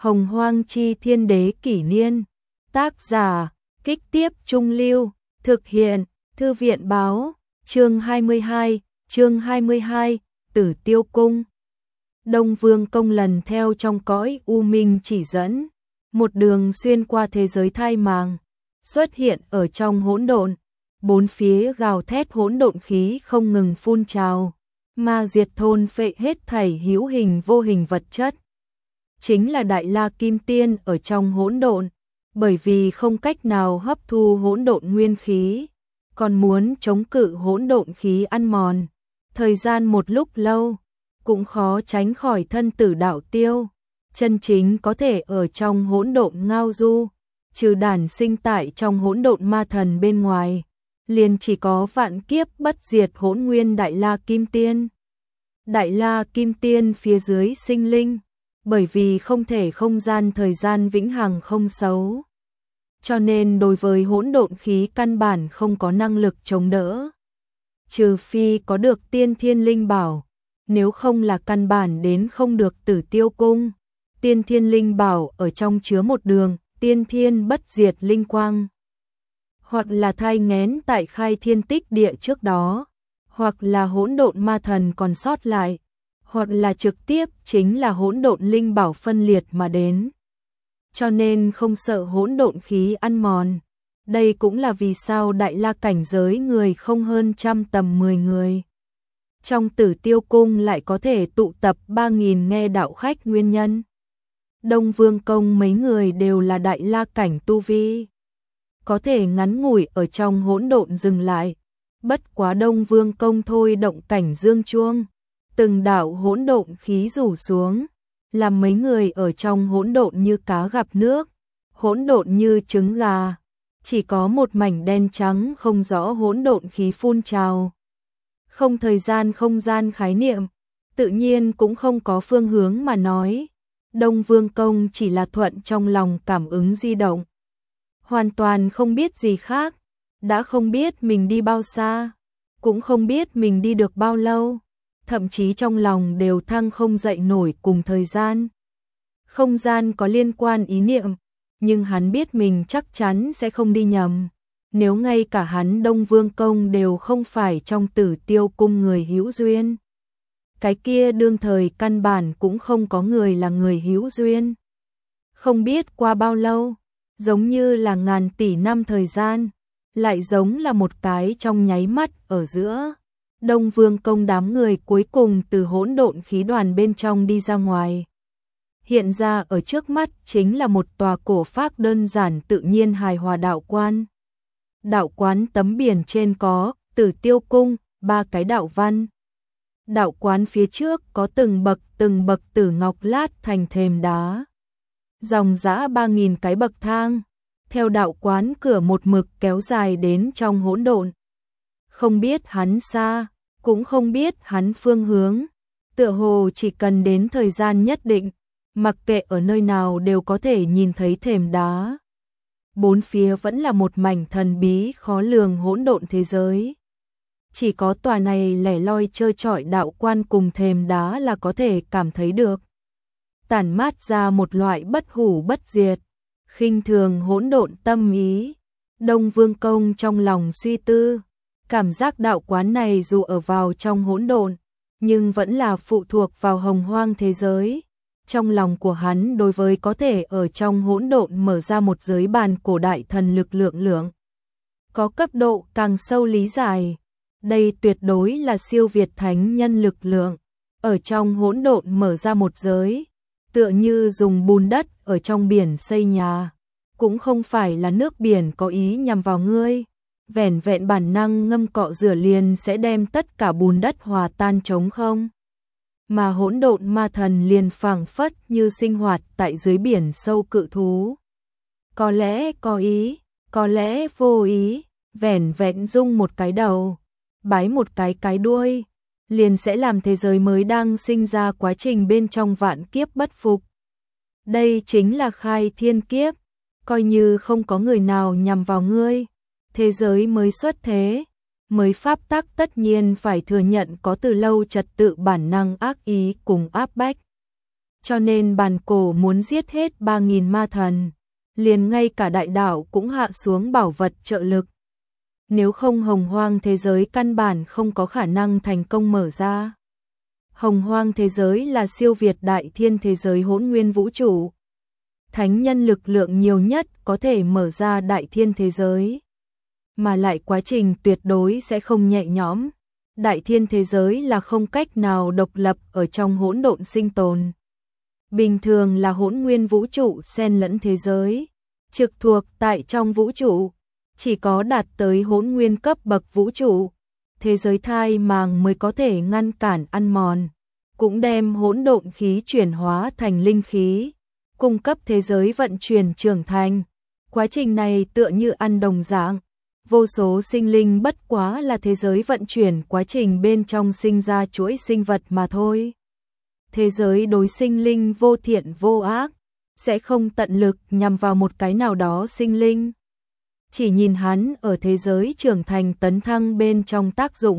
Hồng Hoang Chi Thiên Đế Kỷ Niên. Tác giả, Kích Tiếp Trung Lưu. Thực hiện, Thư viện Báo. Chương 22, Tử Tiêu Cung. Đông Vương Công lần theo trong cõi u minh chỉ dẫn, một đường xuyên qua thế giới thai màng, xuất hiện ở trong hỗn độn, bốn phía gào thét hỗn độn khí không ngừng phun trào, ma diệt thôn phệ hết thảy hữu hình vô hình vật chất. Chính là Đại La Kim Tiên ở trong hỗn độn, bởi vì không cách nào hấp thu hỗn độn nguyên khí, còn muốn chống cự hỗn độn khí ăn mòn, thời gian một lúc lâu, cũng khó tránh khỏi thân tử đạo tiêu, chân chính có thể ở trong hỗn độn ngao du, trừ đản sinh tại trong hỗn độn ma thần bên ngoài, liền chỉ có vạn kiếp bất diệt hỗn nguyên Đại La Kim Tiên. Đại La Kim Tiên phía dưới sinh linh, bởi vì không thể không gian thời gian vĩnh hằng không xấu, cho nên đối với hỗn độn khí căn bản không có năng lực chống đỡ. Trừ phi có được tiên thiên linh bảo, nếu không là căn bản đến không được Tử Tiêu Cung. Tiên thiên linh bảo ở trong chứa một đường tiên thiên bất diệt linh quang, hoặc là thai nghén tại khai thiên tích địa trước đó, hoặc là hỗn độn ma thần còn sót lại, hoặc là trực tiếp chính là hỗn độn linh bảo phân liệt mà đến. Cho nên không sợ hỗn độn khí ăn mòn. Đây cũng là vì sao Đại La cảnh giới người không hơn trăm tầm 10 người. Trong Tử Tiêu Cung lại có thể tụ tập 3.000 nghe đạo khách nguyên nhân. Đông Vương Công mấy người đều là Đại La cảnh tu vi, có thể ngắn ngủi ở trong hỗn độn dừng lại. Bất quá Đông Vương Công thôi động cảnh dương chuông, từng đạo hỗn độn khí rủ xuống, làm mấy người ở trong hỗn độn như cá gặp nước, hỗn độn như trứng gà, chỉ có một mảnh đen trắng không rõ hỗn độn khí phun trào. Không thời gian không gian khái niệm, tự nhiên cũng không có phương hướng mà nói. Đông Vương Công chỉ là thuận trong lòng cảm ứng di động, hoàn toàn không biết gì khác, đã không biết mình đi bao xa, cũng không biết mình đi được bao lâu, thậm chí trong lòng đều thăng không dậy nổi cùng thời gian. Không gian có liên quan ý niệm, nhưng hắn biết mình chắc chắn sẽ không đi nhầm. Nếu ngay cả hắn Đông Vương Công đều không phải trong Tử Tiêu Cung người hữu duyên, cái kia đương thời căn bản cũng không có người là người hữu duyên. Không biết qua bao lâu, giống như là ngàn tỷ năm thời gian, lại giống là một cái trong nháy mắt ở giữa. Đông Vương Công đám người cuối cùng từ hỗn độn khí đoàn bên trong đi ra ngoài. Hiện ra ở trước mắt chính là một tòa cổ phác đơn giản tự nhiên hài hòa đạo quan. Đạo quán tấm biển trên có Tử Tiêu Cung, 3 cái đạo văn. Đạo quán phía trước có từng bậc tử ngọc lát thành thềm đá. Dòng dã 3.000 cái bậc thang, theo đạo quán cửa một mực kéo dài đến trong hỗn độn. Không biết hắn xa, cũng không biết hắn phương hướng, tựa hồ chỉ cần đến thời gian nhất định, mặc kệ ở nơi nào đều có thể nhìn thấy thềm đá. Bốn phía vẫn là một mảnh thần bí khó lường hỗn độn thế giới. Chỉ có tòa này lẻ loi trơ trọi đạo quan cùng thềm đá là có thể cảm thấy được. Tản mát ra một loại bất hủ bất diệt, khinh thường hỗn độn tâm ý. Đông Vương Công trong lòng suy tư, cảm giác đạo quán này dù ở vào trong hỗn độn, nhưng vẫn là phụ thuộc vào hồng hoang thế giới. Trong lòng của hắn đối với có thể ở trong hỗn độn mở ra một giới bàn cổ đại thần lực lượng có cấp độ càng sâu lý giải. Đây tuyệt đối là siêu việt thánh nhân lực lượng, ở trong hỗn độn mở ra một giới, tựa như dùng bùn đất ở trong biển xây nhà, cũng không phải là nước biển có ý nhằm vào ngươi, vẻn vẹn bản năng ngâm cọ rửa liền sẽ đem tất cả bùn đất hòa tan trống không. Mà hỗn độn ma thần liền phảng phất như sinh hoạt tại dưới biển sâu cự thú. Có lẽ có ý, có lẽ vô ý, vẻn vẹn dung một cái đầu, bái một cái đuôi, liền sẽ làm thế giới mới đang sinh ra quá trình bên trong vạn kiếp bất phục. Đây chính là khai thiên kiếp, coi như không có người nào nhằm vào ngươi, thế giới mới xuất thế, mới pháp tắc tất nhiên phải thừa nhận có từ lâu trật tự bản năng ác ý cùng áp bách. cho nên bản cổ muốn giết hết 3.000 ma thần, liền ngay cả đại đạo cũng hạ xuống bảo vật trợ lực. Nếu không hồng hoang thế giới căn bản không có khả năng thành công mở ra. Hồng hoang thế giới là siêu việt đại thiên thế giới hỗn nguyên vũ trụ. Thánh nhân lực lượng nhiều nhất có thể mở ra đại thiên thế giới. Mà lại quá trình tuyệt đối sẽ không nhẹ nhõm. Đại thiên thế giới là không cách nào độc lập ở trong hỗn độn sinh tồn. Bình thường là hỗn nguyên vũ trụ xen lẫn thế giới, trực thuộc tại trong vũ trụ, chỉ có đạt tới hỗn nguyên cấp bậc vũ trụ, thế giới thai màng mới có thể ngăn cản ăn mòn, cũng đem hỗn độn khí chuyển hóa thành linh khí, cung cấp thế giới vận chuyển trưởng thành. Quá trình này tựa như ăn đồng dạng, vô số sinh linh bất quá là thế giới vận chuyển quá trình bên trong sinh ra chuỗi sinh vật mà thôi. Thế giới đối sinh linh vô thiện vô ác, sẽ không tận lực nhằm vào một cái nào đó sinh linh. Chỉ nhìn hắn ở thế giới trưởng thành tấn thăng bên trong tác dụng.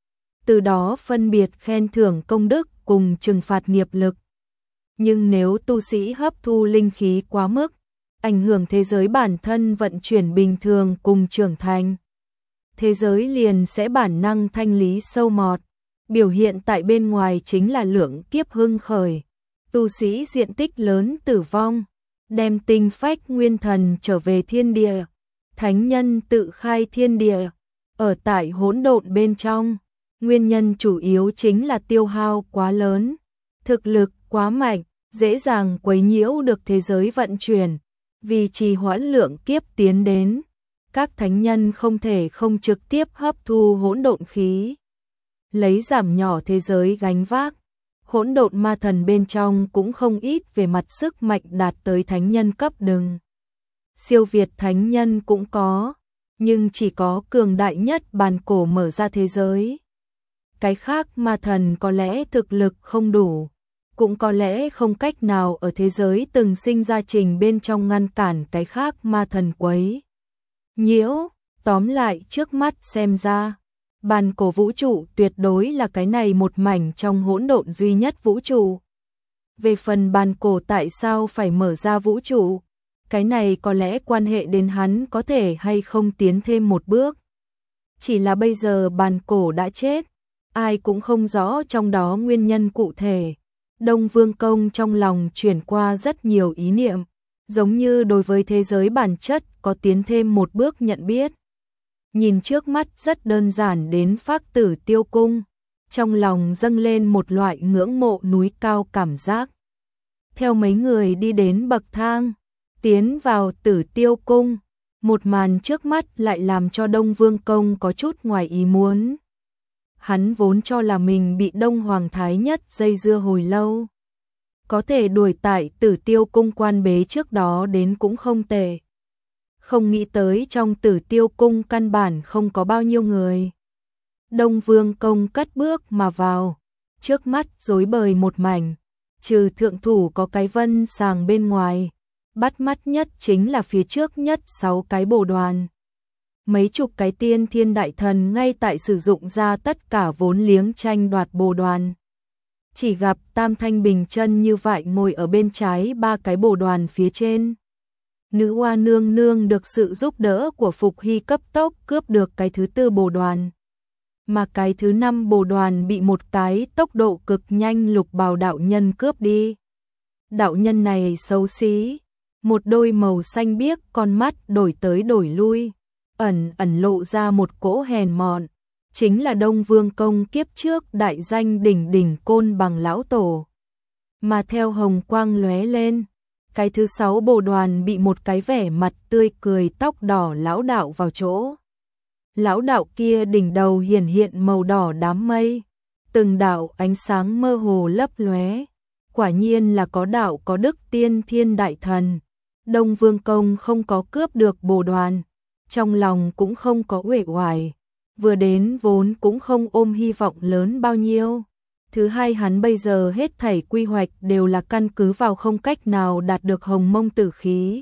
Từ đó phân biệt khen thưởng công đức cùng trừng phạt nghiệp lực. Nhưng nếu tu sĩ hấp thu linh khí quá mức, ảnh hưởng thế giới bản thân vận chuyển bình thường cùng trưởng thành, thế giới liền sẽ bản năng thanh lý sâu mọt. Biểu hiện tại bên ngoài chính là lượng kiếp hưng khởi, tu sĩ diện tích lớn tử vong, đem tinh phách nguyên thần trở về thiên địa, thánh nhân tự khai thiên địa, ở tại hỗn độn bên trong. Nguyên nhân chủ yếu chính là tiêu hao quá lớn, thực lực quá mạnh, dễ dàng quấy nhiễu được thế giới vận chuyển, vì trì hoãn lượng kiếp tiến đến, các thánh nhân không thể không trực tiếp hấp thu hỗn độn khí, lấy giảm nhỏ thế giới gánh vác. Hỗn độn ma thần bên trong cũng không ít về mặt sức mạnh đạt tới thánh nhân cấp đừng. Siêu việt thánh nhân cũng có, nhưng chỉ có cường đại nhất bàn cổ mở ra thế giới. Cái khác ma thần có lẽ thực lực không đủ, cũng có lẽ không cách nào ở thế giới từng sinh ra trình bên trong ngăn cản cái khác ma thần quấy nhiễu. Tóm lại trước mắt xem ra, bàn cổ vũ trụ tuyệt đối là cái này một mảnh trong hỗn độn duy nhất vũ trụ. Về phần bàn cổ tại sao phải mở ra vũ trụ, cái này có lẽ quan hệ đến hắn có thể hay không tiến thêm một bước. Chỉ là bây giờ bàn cổ đã chết, ai cũng không rõ trong đó nguyên nhân cụ thể. Đông Vương Công trong lòng chuyển qua rất nhiều ý niệm, giống như đối với thế giới bản chất có tiến thêm một bước nhận biết. Nhìn trước mắt rất đơn giản đến Phác Tử Tiêu Cung, trong lòng dâng lên một loại ngưỡng mộ núi cao cảm giác. Theo mấy người đi đến bậc thang, tiến vào Tử Tiêu Cung, một màn trước mắt lại làm cho Đông Vương Công có chút ngoài ý muốn. Hắn vốn cho là mình bị Đông Hoàng Thái Nhất dây dưa hồi lâu. Có thể đuổi tại Tử Tiêu Cung quan bế trước đó đến cũng không tệ. Không nghĩ tới trong Tử Tiêu Cung căn bản không có bao nhiêu người. Đông Vương Công cất bước mà vào, trước mắt rối bời một mảnh, trừ thượng thủ có cái vân sàng bên ngoài, bắt mắt nhất chính là phía trước nhất 6 cái bồ đoàn. Mấy chục cái tiên thiên đại thần ngay tại sử dụng ra tất cả vốn liếng tranh đoạt bồ đoàn. Chỉ gặp Tam Thanh Bình chân như vậy ngồi ở bên trái 3 cái bồ đoàn phía trên. Nữ Hoa nương nương được sự giúp đỡ của Phục Hy cấp tốc cướp được cái thứ 4 bồ đoàn. Mà cái thứ 5 bồ đoàn bị một cái tốc độ cực nhanh Lục Bào đạo nhân cướp đi. Đạo nhân này xấu xí, một đôi màu xanh biếc con mắt đổi tới đổi lui, ẩn ẩn lộ ra một cỗ hèn mọn, chính là Đông Vương Công kiếp trước đại danh đỉnh đỉnh Côn Bằng lão tổ. Mà theo hồng quang lóe lên, cái thứ 6 bồ đoàn bị một cái vẻ mặt tươi cười tóc đỏ lão đạo vào chỗ. Lão đạo kia đỉnh đầu hiển hiện màu đỏ đám mây, từng đạo ánh sáng mơ hồ lấp lóe, quả nhiên là có đạo có đức tiên thiên đại thần. Đông Vương Công không có cướp được bồ đoàn, trong lòng cũng không có uể oải, vừa đến vốn cũng không ôm hy vọng lớn bao nhiêu. Thứ hai, hắn bây giờ hết thảy quy hoạch đều là căn cứ vào không cách nào đạt được hồng mông tử khí.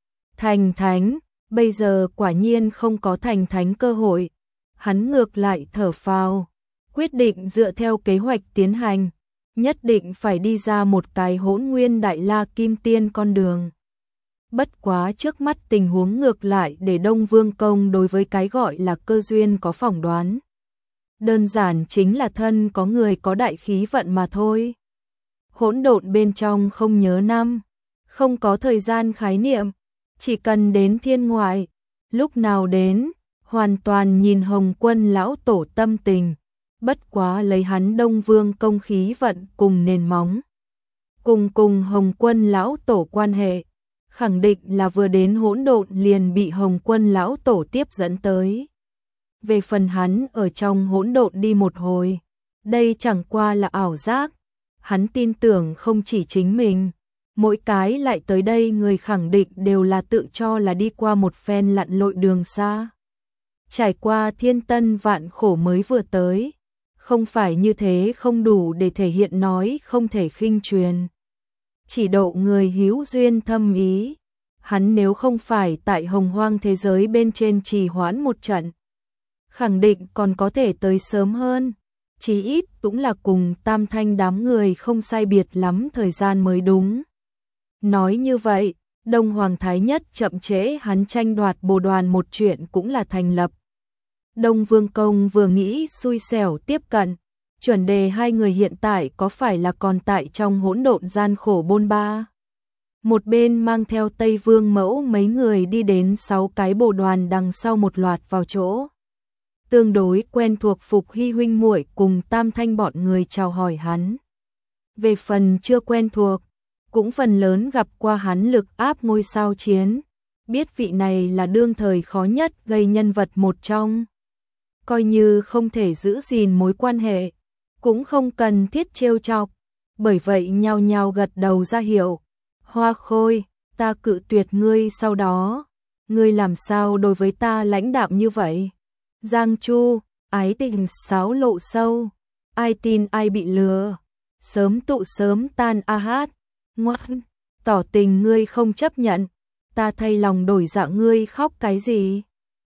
Thành thánh, bây giờ quả nhiên không có thành thánh cơ hội. Hắn ngược lại thở phào, quyết định dựa theo kế hoạch tiến hành. nhất định phải đi ra một cái Hỗn Nguyên Đại La Kim Tiên con đường. Bất quá trước mắt tình huống ngược lại để Đông Vương Công đối với cái gọi là cơ duyên có phỏng đoán. Đơn giản chính là thân có người có đại khí vận mà thôi. Hỗn độn bên trong không nhớ năm, không có thời gian khái niệm, chỉ cần đến thiên ngoại, lúc nào đến, hoàn toàn nhìn Hồng Quân lão tổ tâm tình, bất quá lấy hắn Đông Vương Công khí vận cùng nền móng. Cùng Hồng Quân lão tổ quan hệ, khẳng định là vừa đến hỗn độn liền bị Hồng Quân lão tổ tiếp dẫn tới. Về phần hắn ở trong hỗn độn đi một hồi, đây chẳng qua là ảo giác, hắn tin tưởng không chỉ chính mình, mỗi cái lại tới đây người khẳng định đều là tự cho là đi qua một phen lặn lội đường xa. Trải qua thiên tân vạn khổ mới vừa tới, không phải như thế không đủ để thể hiện nói không thể khinh truyền. Chỉ độ người hữu duyên thâm ý, hắn nếu không phải tại hồng hoang thế giới bên trên trì hoãn một trận, khẳng định còn có thể tới sớm hơn, chí ít cũng là cùng Tam Thanh đám người không sai biệt lắm thời gian mới đúng. Nói như vậy, Đông Hoàng Thái Nhất chậm trễ hắn tranh đoạt Bồ Đoàn một chuyện cũng là thành lập. Đông Vương Công vừa nghĩ xui xẻo tiếp cận, chuẩn đề hai người hiện tại có phải là còn tại trong hỗn độn gian khổ bôn ba. Một bên mang theo Tây Vương Mẫu mấy người đi đến 6 cái Bồ Đoàn đằng sau một loạt vào chỗ. Tương đối quen thuộc Phục Hy huynh muội cùng Tam Thanh bọn người chào hỏi hắn. Về phần chưa quen thuộc, cũng phần lớn gặp qua hắn lực áp ngôi sao chiến, biết vị này là đương thời khó nhất gây nhân vật một trong. Coi như không thể giữ gìn mối quan hệ, cũng không cần thiết trêu chọc, bởi vậy nhao nhao gật đầu ra hiệu. Hoa Khôi, ta cự tuyệt ngươi sau đó, ngươi làm sao đối với ta lãnh đạm như vậy? Giang Chu, ái tình xáo lộ sâu, ai tin ai bị lừa, sớm tụ sớm tan a hát, ngoan, tỏ tình ngươi không chấp nhận, ta thay lòng đổi dạ ngươi khóc cái gì?